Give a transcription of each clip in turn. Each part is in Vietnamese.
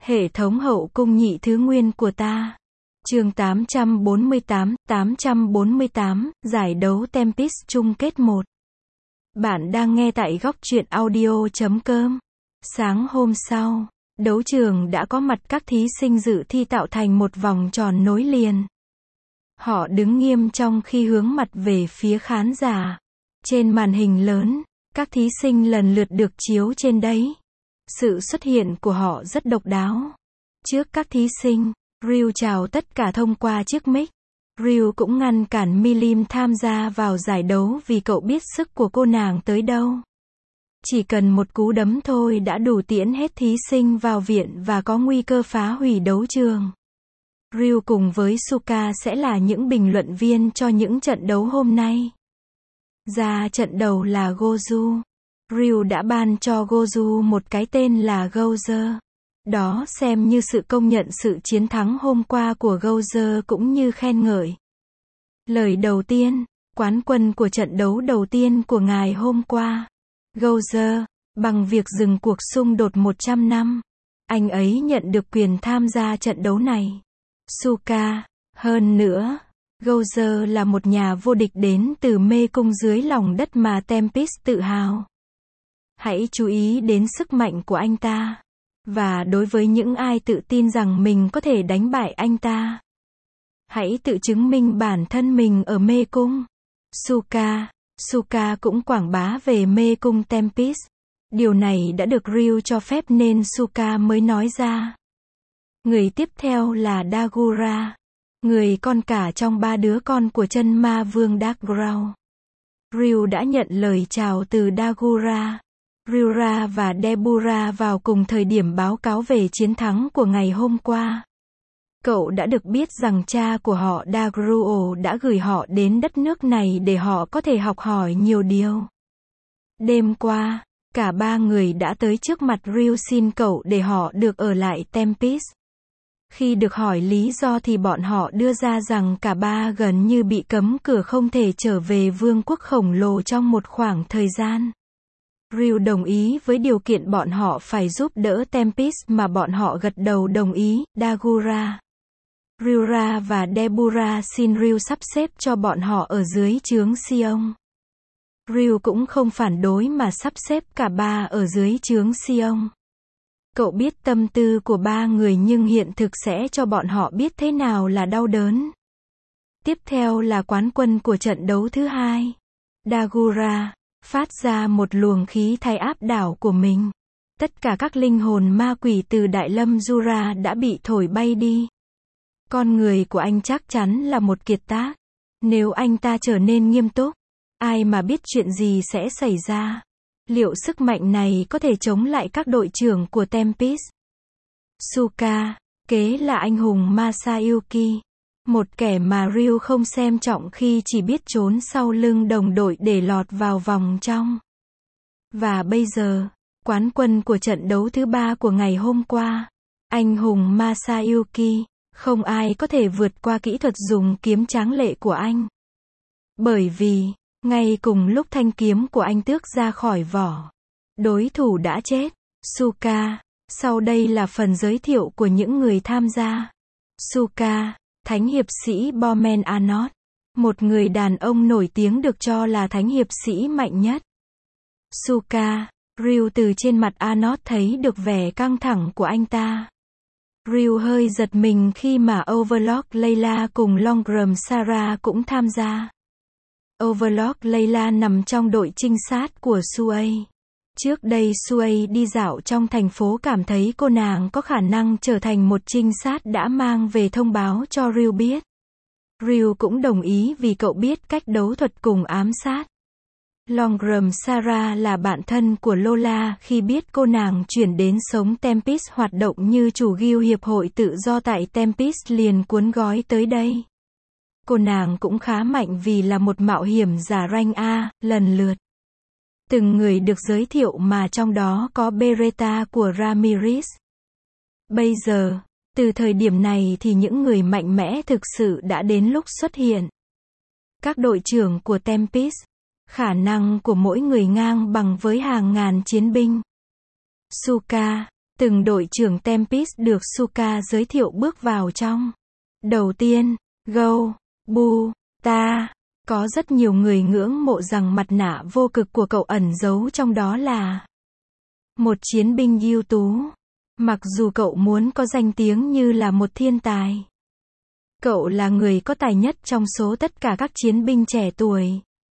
Hệ thống hậu cung nhị thứ nguyên của ta. Chương 848, giải đấu Tempest chung kết 1. Bạn đang nghe tại góc truyện audio.com. Sáng hôm sau, đấu trường đã có mặt các thí sinh dự thi tạo thành một vòng tròn nối liền. Họ đứng nghiêm trong khi hướng mặt về phía khán giả. Trên màn hình lớn, các thí sinh lần lượt được chiếu trên đấy. Sự xuất hiện của họ rất độc đáo. Trước các thí sinh, Ryu chào tất cả thông qua chiếc mic. Ryu cũng ngăn cản Milim tham gia vào giải đấu vì cậu biết sức của cô nàng tới đâu. Chỉ cần một cú đấm thôi đã đủ tiễn hết thí sinh vào viện và có nguy cơ phá hủy đấu trường. Ryu cùng với Suka sẽ là những bình luận viên cho những trận đấu hôm nay. Ra trận đầu là Goju. Ryu đã ban cho Goju một cái tên là Gozer. Đó xem như sự công nhận sự chiến thắng hôm qua của Gozer cũng như khen ngợi. Lời đầu tiên, quán quân của trận đấu đầu tiên của ngày hôm qua. Gozer, bằng việc dừng cuộc xung đột 100 năm, anh ấy nhận được quyền tham gia trận đấu này. Suka, hơn nữa, Gozer là một nhà vô địch đến từ mê cung dưới lòng đất mà Tempest tự hào. Hãy chú ý đến sức mạnh của anh ta. Và đối với những ai tự tin rằng mình có thể đánh bại anh ta, hãy tự chứng minh bản thân mình ở mê cung. Suka cũng quảng bá về mê cung Tempest. Điều này đã được Ryu cho phép nên Suka mới nói ra. Người tiếp theo là Dagura, người con cả trong 3 đứa con của chân ma vương Darkground. Ryu đã nhận lời chào từ Dagura. Ryura và Debura vào cùng thời điểm báo cáo về chiến thắng của ngày hôm qua. Cậu đã được biết rằng cha của họ Dagruo đã gửi họ đến đất nước này để họ có thể học hỏi nhiều điều. Đêm qua, cả 3 người đã tới trước mặt Ryu xin cậu để họ được ở lại Tempest. Khi được hỏi lý do thì bọn họ đưa ra rằng cả 3 gần như bị cấm cửa không thể trở về vương quốc khổng lồ trong một khoảng thời gian. Ryu đồng ý với điều kiện bọn họ phải giúp đỡ Tempest mà bọn họ gật đầu đồng ý. Dagura, Ryura và Debura xin Ryu sắp xếp cho bọn họ ở dưới trướng Sion. Ryu cũng không phản đối mà sắp xếp cả 3 ở dưới trướng Sion. Cậu biết tâm tư của 3 người nhưng hiện thực sẽ cho bọn họ biết thế nào là đau đớn. Tiếp theo là quán quân của trận đấu thứ 2. Dagura phát ra một luồng khí thay áp đảo của mình. Tất cả các linh hồn ma quỷ từ Đại Lâm Jura đã bị thổi bay đi. Con người của anh chắc chắn là một kiệt tác. Nếu anh ta trở nên nghiêm túc, ai mà biết chuyện gì sẽ xảy ra. Liệu sức mạnh này có thể chống lại các đội trưởng của Tempest? Suka, kế là anh hùng Masayuki. Một kẻ mà Ryu không xem trọng khi chỉ biết trốn sau lưng đồng đội để lọt vào vòng trong. Và bây giờ, quán quân của trận đấu thứ 3 của ngày hôm qua. Anh hùng Masayuki, không ai có thể vượt qua kỹ thuật dùng kiếm tráng lệ của anh. Bởi vì, ngay cùng lúc thanh kiếm của anh tước ra khỏi vỏ, đối thủ đã chết. Suka, sau đây là phần giới thiệu của những người tham gia. Suka, Thánh hiệp sĩ Bomen Anot, một người đàn ông nổi tiếng được cho là thánh hiệp sĩ mạnh nhất. Suka, Ryu từ trên mặt Anot thấy được vẻ căng thẳng của anh ta. Ryu hơi giật mình khi mà Overlord Layla cùng Longram Sarah cũng tham gia. Overlord Layla nằm trong đội trinh sát của Suei. Trước đây Suei đi dạo trong thành phố cảm thấy cô nàng có khả năng trở thành một trinh sát đã mang về thông báo cho Ryu biết. Ryu cũng đồng ý vì cậu biết cách đấu thuật cùng ám sát. Longram Sarah là bạn thân của Lola khi biết cô nàng chuyển đến sống Tempest hoạt động như chủ guild hiệp hội tự do tại Tempest liền cuốn gói tới đây. Cô nàng cũng khá mạnh vì là một mạo hiểm giả rank A, lần lượt. Từng người được giới thiệu mà trong đó có Beretta của Ramirez. Bây giờ, từ thời điểm này thì những người mạnh mẽ thực sự đã đến lúc xuất hiện. Các đội trưởng của Tempest, khả năng của mỗi người ngang bằng với hàng ngàn chiến binh. Suka, Từng đội trưởng Tempest được Sokka giới thiệu bước vào trong. Đầu tiên, Go-Bu-Ta. Có rất nhiều người ngưỡng mộ rằng mặt nạ vô cực của cậu ẩn giấu trong đó là một chiến binh ưu tú. Mặc dù cậu muốn có danh tiếng như là một thiên tài, cậu là người có tài nhất trong số tất cả các chiến binh trẻ tuổi.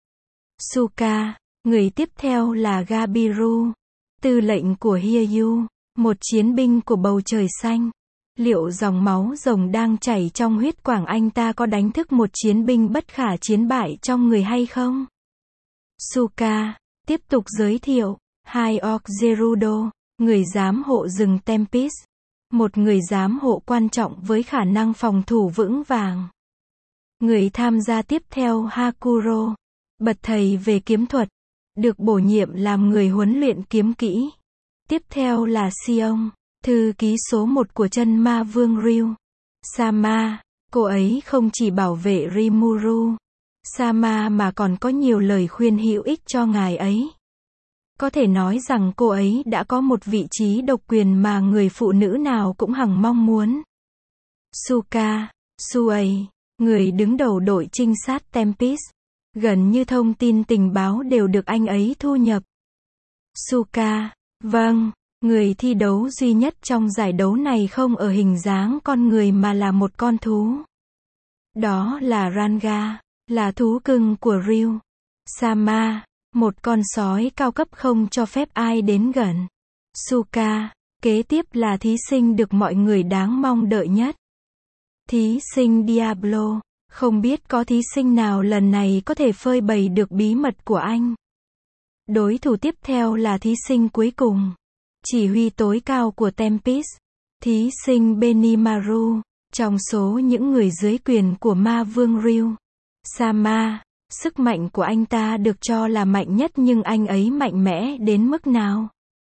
Sokka. Người tiếp theo là Gabiru, tư lệnh của Hyeyu, một chiến binh của bầu trời xanh. Liệu dòng máu rồng đang chảy trong huyết quản anh ta có đánh thức một chiến binh bất khả chiến bại trong người hay không? Sokka tiếp tục giới thiệu High-Orc Gerudo, người giám hộ rừng Tempest, một người giám hộ quan trọng với khả năng phòng thủ vững vàng. Người tham gia tiếp theo Hakuro, bậc thầy về kiếm thuật, được bổ nhiệm làm người huấn luyện kiếm kỹ. Tiếp theo là Sion, thư ký số 1 của chân ma vương Ryu. Sama, cô ấy không chỉ bảo vệ Rimuru Sama mà còn có nhiều lời khuyên hữu ích cho ngài ấy. Có thể nói rằng cô ấy đã có một vị trí độc quyền mà người phụ nữ nào cũng hằng mong muốn. Suka, Suei, người đứng đầu đội trinh sát Tempest. Gần như thông tin tình báo đều được anh ấy thu nhập. Sokka, vâng, người thi đấu duy nhất trong giải đấu này không ở hình dáng con người mà là một con thú. Đó là Ranga, là thú cưng của Ryu. Sama, một con sói cao cấp không cho phép ai đến gần. Sokka, kế tiếp là thí sinh được mọi người đáng mong đợi nhất. Thí sinh Diablo. Không biết có thí sinh nào lần này có thể phơi bày được bí mật của anh. Đối thủ tiếp theo là thí sinh cuối cùng, chỉ huy tối cao của Tempest, thí sinh Benimaru, trong số những người dưới quyền của ma vương Ryu. Sama, sức mạnh của anh ta được cho là mạnh nhất nhưng anh ấy mạnh mẽ đến mức nào?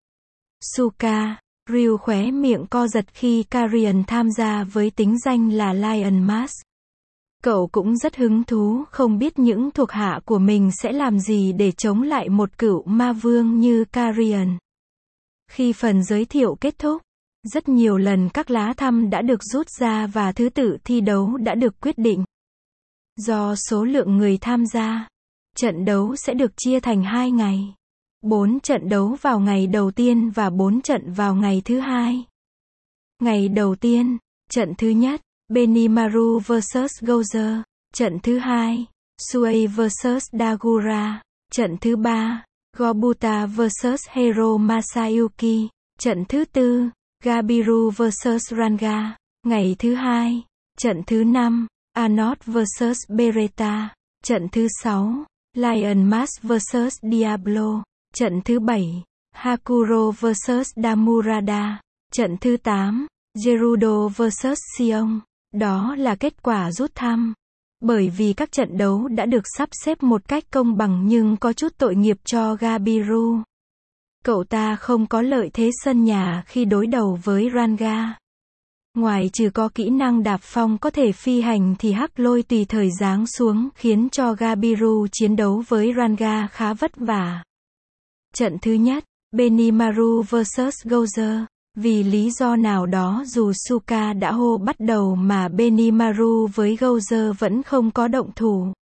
Sokka, Ryu khóe miệng co giật khi Karian tham gia với tính danh là Lion Mask. Cậu cũng rất hứng thú không biết những thuộc hạ của mình sẽ làm gì để chống lại một cựu ma vương như Karian. Khi phần giới thiệu kết thúc, rất nhiều lần các lá thăm đã được rút ra và thứ tự thi đấu đã được quyết định. Do số lượng người tham gia, trận đấu sẽ được chia thành 2 ngày. 4 trận đấu vào ngày đầu tiên và 4 trận vào ngày thứ hai. Ngày đầu tiên, trận thứ nhất, Benimaru vs Gozer. Trận thứ hai, Suei vs Dagura. Trận thứ ba, Gobuta vs Hero Masayuki. Trận thứ tư, Gabiru vs Ranga. Ngày thứ hai, trận thứ năm, Anot vs Beretta. Trận thứ 6, Lion Mask vs Diablo. Trận thứ 7, Hakuro vs Damurada. Trận thứ 8, Gerudo vs Sion. Đó là kết quả rút thăm. Bởi vì các trận đấu đã được sắp xếp một cách công bằng nhưng có chút tội nghiệp cho Gabiru. Cậu ta không có lợi thế sân nhà khi đối đầu với Ranga. Ngoài trừ có kỹ năng đạp phong có thể phi hành thì hắc lôi tùy thời giáng xuống khiến cho Gabiru chiến đấu với Ranga khá vất vả. Trận thứ nhất, Benimaru vs Gozer. Vì lý do nào đó dù Sokka đã hô bắt đầu mà Benimaru với Gozer vẫn không có động thủ.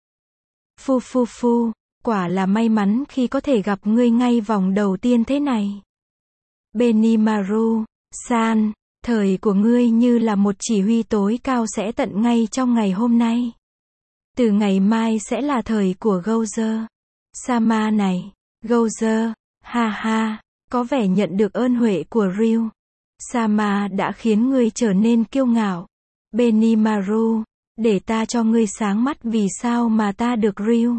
Phu, quả là may mắn khi có thể gặp ngươi ngay vòng đầu tiên thế này. Benimaru, san, thời của ngươi như là một chỉ huy tối cao sẽ tận ngay trong ngày hôm nay. Từ ngày mai sẽ là thời của Gozer. Sama này, Gozer, ha ha, có vẻ nhận được ơn huệ của Ryu. Sama đã khiến ngươi trở nên kiêu ngạo. Benimaru, để ta cho ngươi sáng mắt vì sao mà ta được Ryu.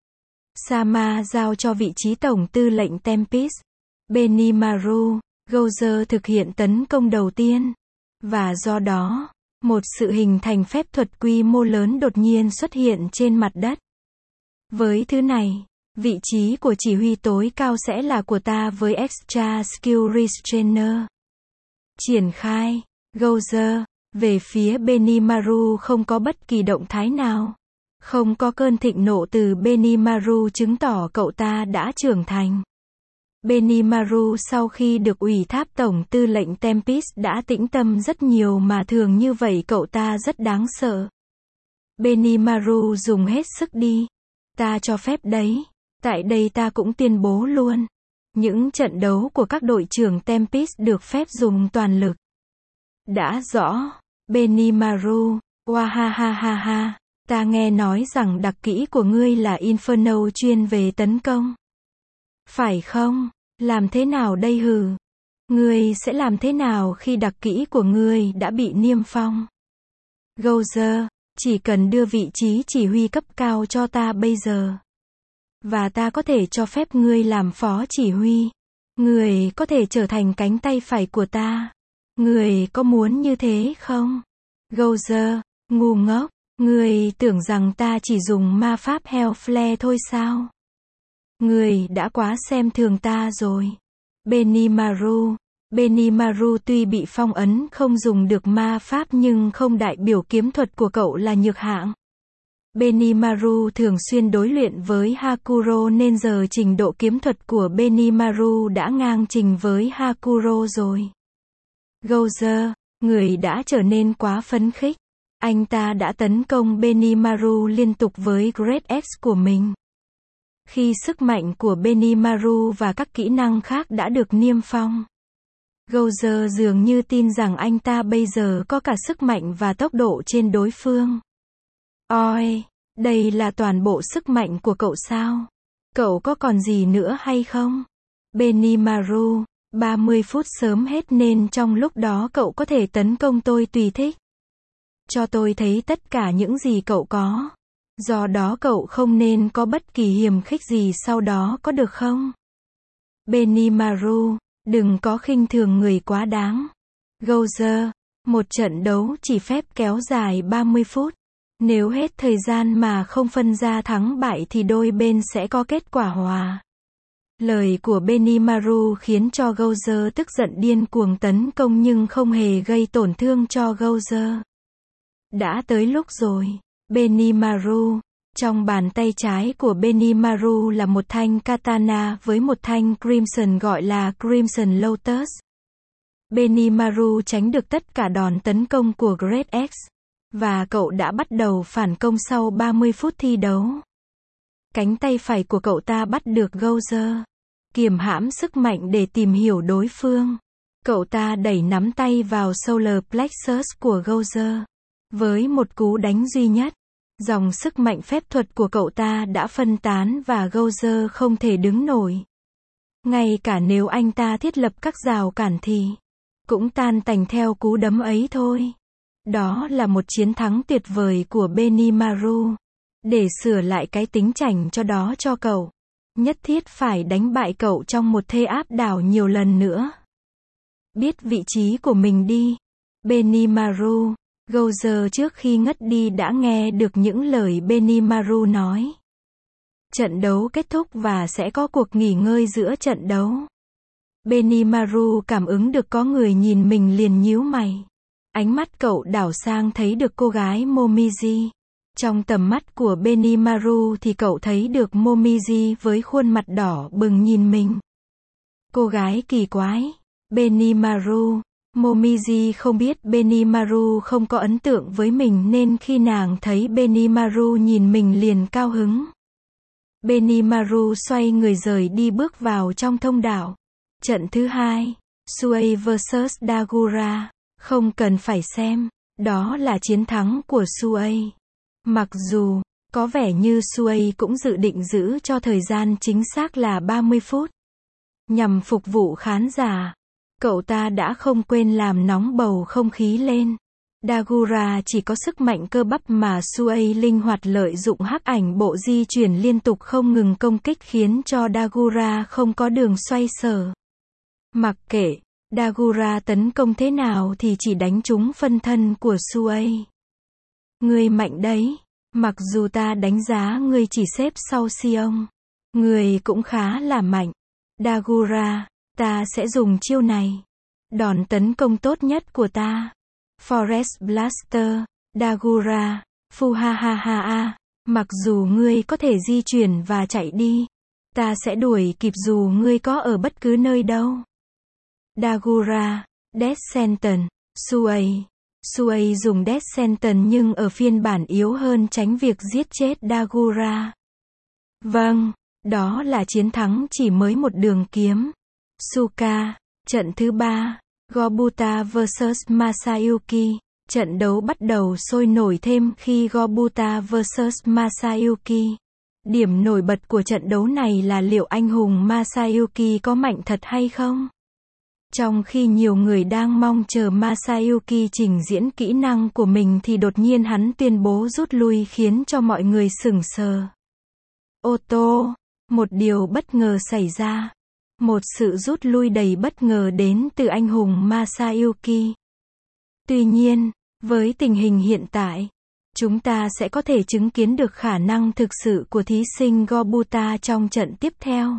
Sama giao cho vị trí tổng tư lệnh Tempest. Benimaru, Gozer thực hiện tấn công đầu tiên. Và do đó, một sự hình thành phép thuật quy mô lớn đột nhiên xuất hiện trên mặt đất. Với thứ này, vị trí của chỉ huy tối cao sẽ là của ta với Extra Skill Restrainer. Triển khai, Gozer, về phía Benimaru không có bất kỳ động thái nào. Không có cơn thịnh nộ từ Benimaru chứng tỏ cậu ta đã trưởng thành. Benimaru sau khi được ủy thác tổng tư lệnh Tempest đã tĩnh tâm rất nhiều mà thường như vậy cậu ta rất đáng sợ. Benimaru dùng hết sức đi. Ta cho phép đấy. Tại đây ta cũng tuyên bố luôn. Những trận đấu của các đội trưởng Tempest được phép dùng toàn lực. Đã rõ. Benimaru. Wahahaha. Ta nghe nói rằng đặc kỹ của ngươi là Inferno chuyên về tấn công. Phải không? Làm thế nào đây hừ? Ngươi sẽ làm thế nào khi đặc kỹ của ngươi đã bị niêm phong? Gozer, chỉ cần đưa vị trí chỉ huy cấp cao cho ta bây giờ. Và ta có thể cho phép ngươi làm phó chỉ huy. Ngươi có thể trở thành cánh tay phải của ta. Ngươi có muốn như thế không? Gozer, ngu ngốc. Ngươi tưởng rằng ta chỉ dùng ma pháp Hellflare thôi sao? Ngươi đã quá xem thường ta rồi. Benimaru. Benimaru tuy bị phong ấn không dùng được ma pháp nhưng không đại biểu kiếm thuật của cậu là nhược hạng. Benimaru thường xuyên đối luyện với Hakuro nên giờ trình độ kiếm thuật của Benimaru đã ngang trình với Hakuro rồi. Gozer, người đã trở nên quá phấn khích. Anh ta đã tấn công Benimaru liên tục với Great X của mình. Khi sức mạnh của Benimaru và các kỹ năng khác đã được niêm phong. Gozer dường như tin rằng anh ta bây giờ có cả sức mạnh và tốc độ trên đối phương. Ôi, đây là toàn bộ sức mạnh của cậu sao? Cậu có còn gì nữa hay không? Benimaru, 30 phút sớm hết nên trong lúc đó cậu có thể tấn công tôi tùy thích. Cho tôi thấy tất cả những gì cậu có. Do đó cậu không nên có bất kỳ hiềm khích gì sau đó có được không? Benimaru, đừng có khinh thường người quá đáng. Gozer, một trận đấu chỉ phép kéo dài 30 phút. Nếu hết thời gian mà không phân ra thắng bại thì đôi bên sẽ có kết quả hòa. Lời của Benimaru khiến cho Gozer tức giận điên cuồng tấn công nhưng không hề gây tổn thương cho Gozer. Đã tới lúc rồi. Benimaru. Trong bàn tay trái của Benimaru là một thanh katana với một thanh Crimson gọi là Crimson Lotus. Benimaru tránh được tất cả đòn tấn công của Great X. Và cậu đã bắt đầu phản công sau 30 phút thi đấu. Cánh tay phải của cậu ta bắt được Gozer. Kiềm hãm sức mạnh để tìm hiểu đối phương. Cậu ta đẩy nắm tay vào solar plexus của Gozer. Với một cú đánh duy nhất, dòng sức mạnh phép thuật của cậu ta đã phân tán và Gozer không thể đứng nổi. Ngay cả nếu anh ta thiết lập các rào cản thì cũng tan tành theo cú đấm ấy thôi. Đó là một chiến thắng tuyệt vời của Benimaru. Để sửa lại cái tính chảnh cho đó cho cậu, nhất thiết phải đánh bại cậu trong một thế áp đảo nhiều lần nữa. Biết vị trí của mình đi. Benimaru. Gozer trước khi ngất đi đã nghe được những lời Benimaru nói. Trận đấu kết thúc và sẽ có cuộc nghỉ ngơi giữa trận đấu. Benimaru cảm ứng được có người nhìn mình liền nhíu mày. Ánh mắt cậu đảo sang thấy được cô gái Momiji. Trong tầm mắt của Benimaru thì cậu thấy được Momiji với khuôn mặt đỏ bừng nhìn mình. Cô gái kỳ quái. Benimaru. Momiji không biết Benimaru không có ấn tượng với mình nên khi nàng thấy Benimaru nhìn mình liền cao hứng. Benimaru xoay người rời đi bước vào trong thông đạo. Trận thứ 2. Suei vs Dagura. Không cần phải xem. Đó là chiến thắng của Suei. Mặc dù, có vẻ như Suei cũng dự định giữ cho thời gian chính xác là 30 phút. Nhằm phục vụ khán giả. Cậu ta đã không quên làm nóng bầu không khí lên. Dagura chỉ có sức mạnh cơ bắp mà Suei linh hoạt lợi dụng hắc ảnh bộ di chuyển liên tục không ngừng công kích khiến cho Dagura không có đường xoay sở. Mặc kệ, Dagura tấn công thế nào thì chỉ đánh trúng phân thân của Suei. Ngươi mạnh đấy. Mặc dù ta đánh giá ngươi chỉ xếp sau Sion. Ngươi cũng khá là mạnh. Dagura, ta sẽ dùng chiêu này. Đòn tấn công tốt nhất của ta. Forest Blaster. Dagura. Fuhahaha. Mặc dù ngươi có thể di chuyển và chạy đi. Ta sẽ đuổi kịp dù ngươi có ở bất cứ nơi đâu. Dagura, Death Sentence, Suai. Suai dùng Death Sentence nhưng ở phiên bản yếu hơn tránh việc giết chết Dagura. Vâng, đó là chiến thắng chỉ mới một đường kiếm. Suka, trận thứ 3, Gobuta vs Masayuki. Trận đấu bắt đầu sôi nổi thêm khi Gobuta vs Masayuki. Điểm nổi bật của trận đấu này là liệu anh hùng Masayuki có mạnh thật hay không? Trong khi nhiều người đang mong chờ Masayuki trình diễn kỹ năng của mình thì đột nhiên hắn tuyên bố rút lui khiến cho mọi người sửng sờ. Ô tô, một điều bất ngờ xảy ra. Một sự rút lui đầy bất ngờ đến từ anh hùng Masayuki. Tuy nhiên, với tình hình hiện tại, chúng ta sẽ có thể chứng kiến được khả năng thực sự của thí sinh Gobuta trong trận tiếp theo.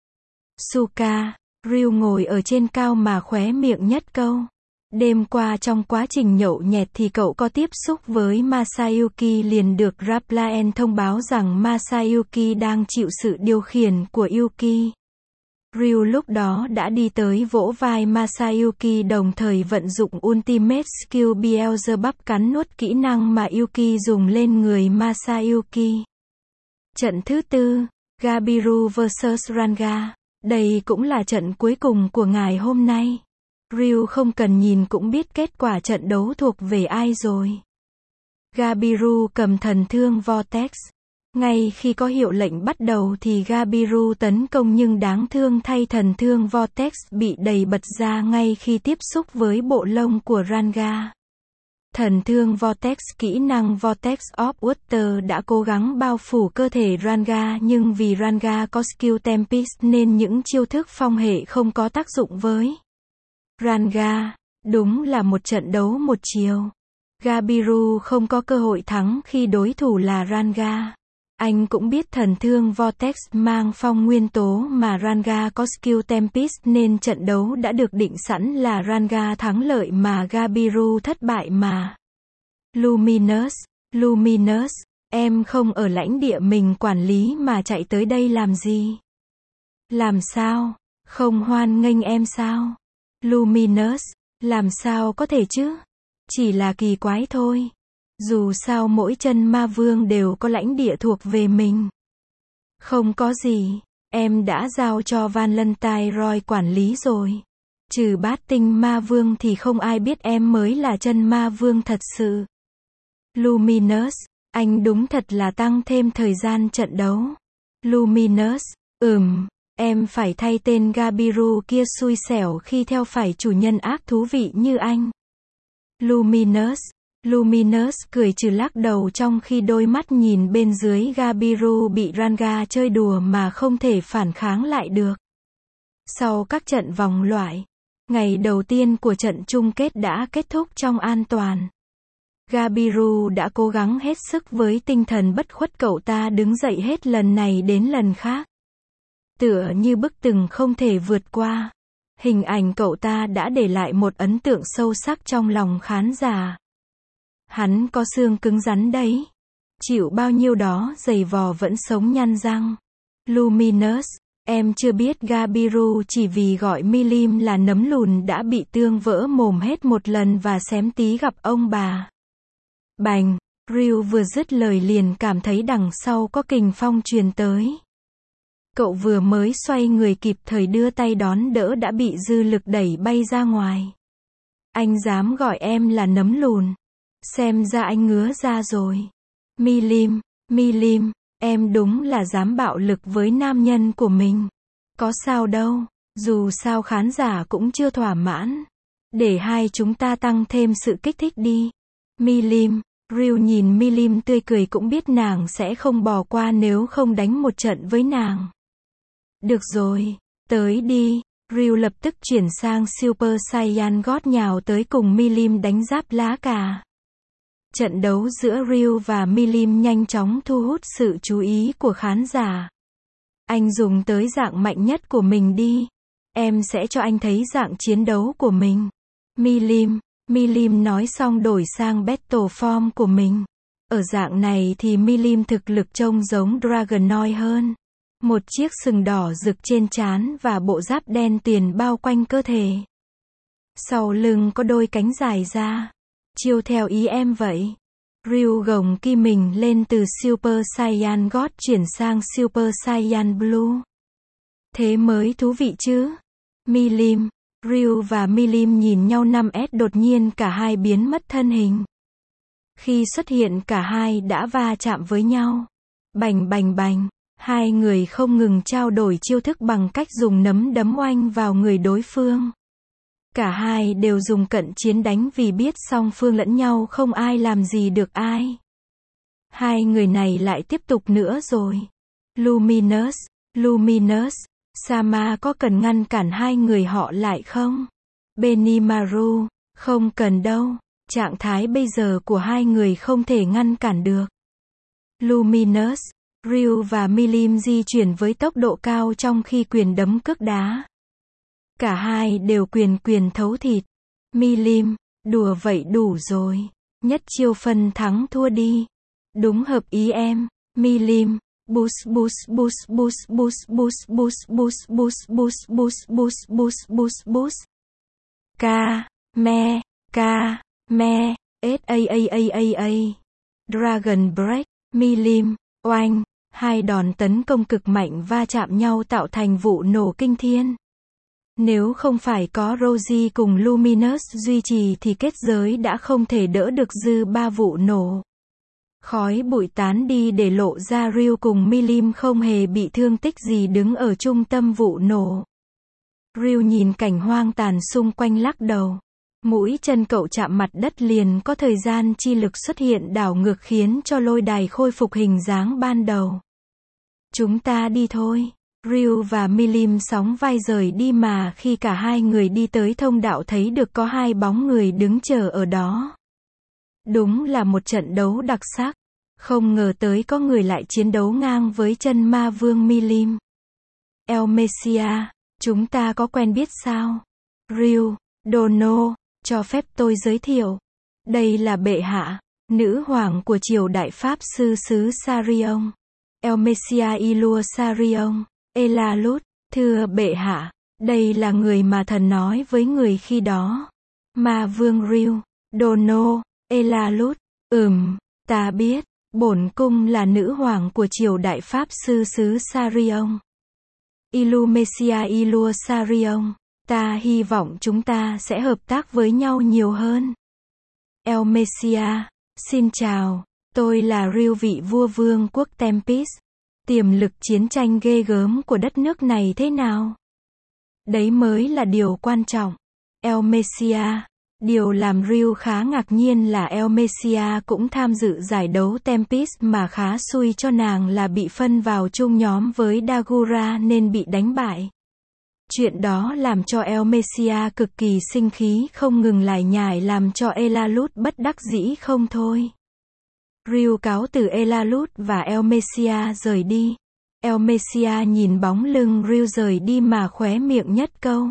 Suka, Ryu ngồi ở trên cao mà khóe miệng nhất câu. Đêm qua trong quá trình nhậu nhẹt thì cậu có tiếp xúc với Masayuki liền được Raplaen thông báo rằng Masayuki đang chịu sự điều khiển của Yuki. Ryu lúc đó đã đi tới vỗ vai Masayuki đồng thời vận dụng Ultimate Skill Beelzebub cắn nuốt kỹ năng mà Yuki dùng lên người Masayuki. Trận thứ 4, Gabiru vs Ranga. Đây cũng là trận cuối cùng của ngày hôm nay. Ryu không cần nhìn cũng biết kết quả trận đấu thuộc về ai rồi. Gabiru cầm thần thương Vortex. Ngay khi có hiệu lệnh bắt đầu thì Gabiru tấn công nhưng đáng thương thay thần thương Vortex bị đẩy bật ra ngay khi tiếp xúc với bộ lông của Ranga. Thần thương Vortex kỹ năng Vortex of Water đã cố gắng bao phủ cơ thể Ranga nhưng vì Ranga có skill Tempest nên những chiêu thức phong hệ không có tác dụng với Ranga. Đúng là một trận đấu một chiều. Gabiru không có cơ hội thắng khi đối thủ là Ranga. Anh cũng biết thần thương Vortex mang phong nguyên tố mà Ranga có skill Tempest nên trận đấu đã được định sẵn là Ranga thắng lợi mà Gabiru thất bại mà. Luminous, em không ở lãnh địa mình quản lý mà chạy tới đây làm gì? Làm sao? Không hoan nghênh em sao? Luminous, làm sao có thể chứ? Chỉ là kỳ quái thôi. Dù sao mỗi chân ma vương đều có lãnh địa thuộc về mình. Không có gì, em đã giao cho Valentine Roy quản lý rồi. Trừ bát tinh ma vương thì không ai biết em mới là chân ma vương thật sự. Luminous, anh đúng thật là tăng thêm thời gian trận đấu. Luminous, em phải thay tên Gabiru kia xui xẻo khi theo phải chủ nhân ác thú vị như anh. Luminous cười trừ lắc đầu trong khi đôi mắt nhìn bên dưới Gabiru bị Ranga chơi đùa mà không thể phản kháng lại được. Sau các trận vòng loại, ngày đầu tiên của trận chung kết đã kết thúc trong an toàn. Gabiru đã cố gắng hết sức với tinh thần bất khuất cậu ta đứng dậy hết lần này đến lần khác. Tựa như bức tường không thể vượt qua. Hình ảnh cậu ta đã để lại một ấn tượng sâu sắc trong lòng khán giả. Hắn có xương cứng rắn đấy. Chịu bao nhiêu đó giày vò vẫn sống nhăn răng. Luminous, em chưa biết Gabiru chỉ vì gọi Milim là nấm lùn đã bị tương vỡ mồm hết một lần và xém tí gặp ông bà. Bành, Ryu vừa dứt lời liền cảm thấy đằng sau có kình phong truyền tới. Cậu vừa mới xoay người kịp thời đưa tay đón đỡ đã bị dư lực đẩy bay ra ngoài. Anh dám gọi em là nấm lùn. Xem ra anh ngứa ra rồi. Milim, em đúng là dám bạo lực với nam nhân của mình. Có sao đâu, dù sao khán giả cũng chưa thỏa mãn. Để hai chúng ta tăng thêm sự kích thích đi. Ryu nhìn Milim tươi cười cũng biết nàng sẽ không bỏ qua nếu không đánh một trận với nàng. Được rồi, tới đi. Ryu lập tức chuyển sang Super Saiyan God nhào tới cùng Milim đánh giáp lá cà. Trận đấu giữa Ryu và Milim nhanh chóng thu hút sự chú ý của khán giả. Anh dùng tới dạng mạnh nhất của mình đi. Em sẽ cho anh thấy dạng chiến đấu của mình. Milim nói xong đổi sang Battle Form của mình. Ở dạng này thì Milim thực lực trông giống Dragonoid hơn. Một chiếc sừng đỏ rực trên trán và bộ giáp đen tuyền bao quanh cơ thể. Sau lưng có đôi cánh dài ra. Chiêu theo ý em vậy. Ryu gồng ki mình lên từ Super Saiyan God chuyển sang Super Saiyan Blue. Thế mới thú vị chứ. Milim. Ryu và Milim nhìn nhau 5S đột nhiên cả hai biến mất thân hình. Khi xuất hiện cả hai đã va chạm với nhau. Bành bành bành. Hai người không ngừng trao đổi chiêu thức bằng cách dùng nấm đấm oanh vào người đối phương. Cả hai đều dùng cận chiến đánh vì biết song phương lẫn nhau không ai làm gì được ai. Hai người này lại tiếp tục nữa rồi. Luminous, Sama có cần ngăn cản hai người họ lại không? Benimaru, không cần đâu. Trạng thái bây giờ của hai người không thể ngăn cản được. Luminous, Ryu và Milim di chuyển với tốc độ cao trong khi quyền đấm cước đá. Cả hai đều quyền thấu thịt. Milim, đùa vậy đủ rồi. Nhất chiêu phân thắng thua đi. Đúng hợp ý em. Milim, boost. Ka, me, SAAAA. Dragon Break, Milim, oanh. Hai đòn tấn công cực mạnh va chạm nhau tạo thành vụ nổ kinh thiên. Nếu không phải có Rosie cùng Luminous duy trì thì kết giới đã không thể đỡ được dư ba vụ nổ. Khói bụi tán đi để lộ ra Ryu cùng Milim không hề bị thương tích gì đứng ở trung tâm vụ nổ. Ryu nhìn cảnh hoang tàn xung quanh lắc đầu. Mũi chân cậu chạm mặt đất liền có thời gian chi lực xuất hiện đảo ngược khiến cho lôi đài khôi phục hình dáng ban đầu. Chúng ta đi thôi. Ryu và Milim sóng vai rời đi mà khi cả hai người đi tới thông đạo thấy được có hai bóng người đứng chờ ở đó. Đúng là một trận đấu đặc sắc. Không ngờ tới có người lại chiến đấu ngang với chân ma vương Milim. El Messia, chúng ta có quen biết sao? Ryu, Dono, cho phép tôi giới thiệu. Đây là bệ hạ, nữ hoàng của triều đại Pháp sư xứ Sarion. El Messia Ilua Sarion. Elalut, thưa bệ hạ, đây là người mà thần nói với người khi đó. Ma vương Ryu, Dono, Elalut, ta biết, bổn cung là nữ hoàng của triều đại Pháp sư xứ Sarion. Ilumessia Ilua Sarion, ta hy vọng chúng ta sẽ hợp tác với nhau nhiều hơn. El Messia, xin chào, tôi là Ryu vị vua vương quốc Tempest. Tiềm lực chiến tranh ghê gớm của đất nước này thế nào? Đấy mới là điều quan trọng. El Messia. Điều làm Ryu khá ngạc nhiên là El Messia cũng tham dự giải đấu Tempest mà khá xui cho nàng là bị phân vào chung nhóm với Dagura nên bị đánh bại. Chuyện đó làm cho El Messia cực kỳ sinh khí không ngừng lải nhải làm cho Elalut bất đắc dĩ không thôi. Ryu cáo từ Elalut và El Messia rời đi. El Messia nhìn bóng lưng Ryu rời đi mà khóe miệng nhất câu.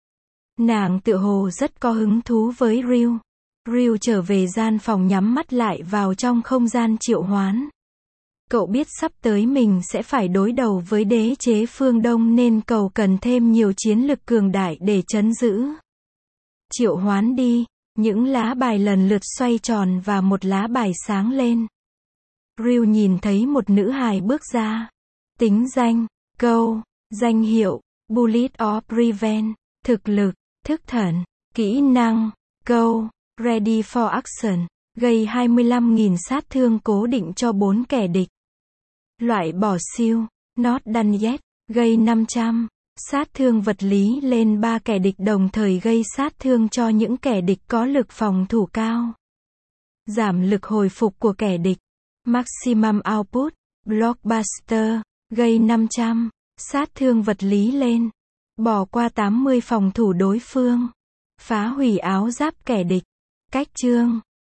Nàng tựa hồ rất có hứng thú với Ryu. Ryu trở về gian phòng nhắm mắt lại vào trong không gian triệu hoán. Cậu biết sắp tới mình sẽ phải đối đầu với đế chế phương Đông nên cậu cần thêm nhiều chiến lực cường đại để trấn giữ. Triệu hoán đi. Những lá bài lần lượt xoay tròn và một lá bài sáng lên. Ryu nhìn thấy một nữ hài bước ra. Tính danh, câu, danh hiệu, Bullet of Revenge, thực lực, thức thần, kỹ năng, câu, Ready for Action, gây 25.000 sát thương cố định cho 4 kẻ địch. Loại bỏ siêu, Not done yet, gây 500. Sát thương vật lý lên 3 kẻ địch đồng thời gây sát thương cho những kẻ địch có lực phòng thủ cao. Giảm lực hồi phục của kẻ địch. Maximum output, Blockbuster, gây 500. Sát thương vật lý lên. Bỏ qua 80 phòng thủ đối phương. Phá hủy áo giáp kẻ địch. Cách chương.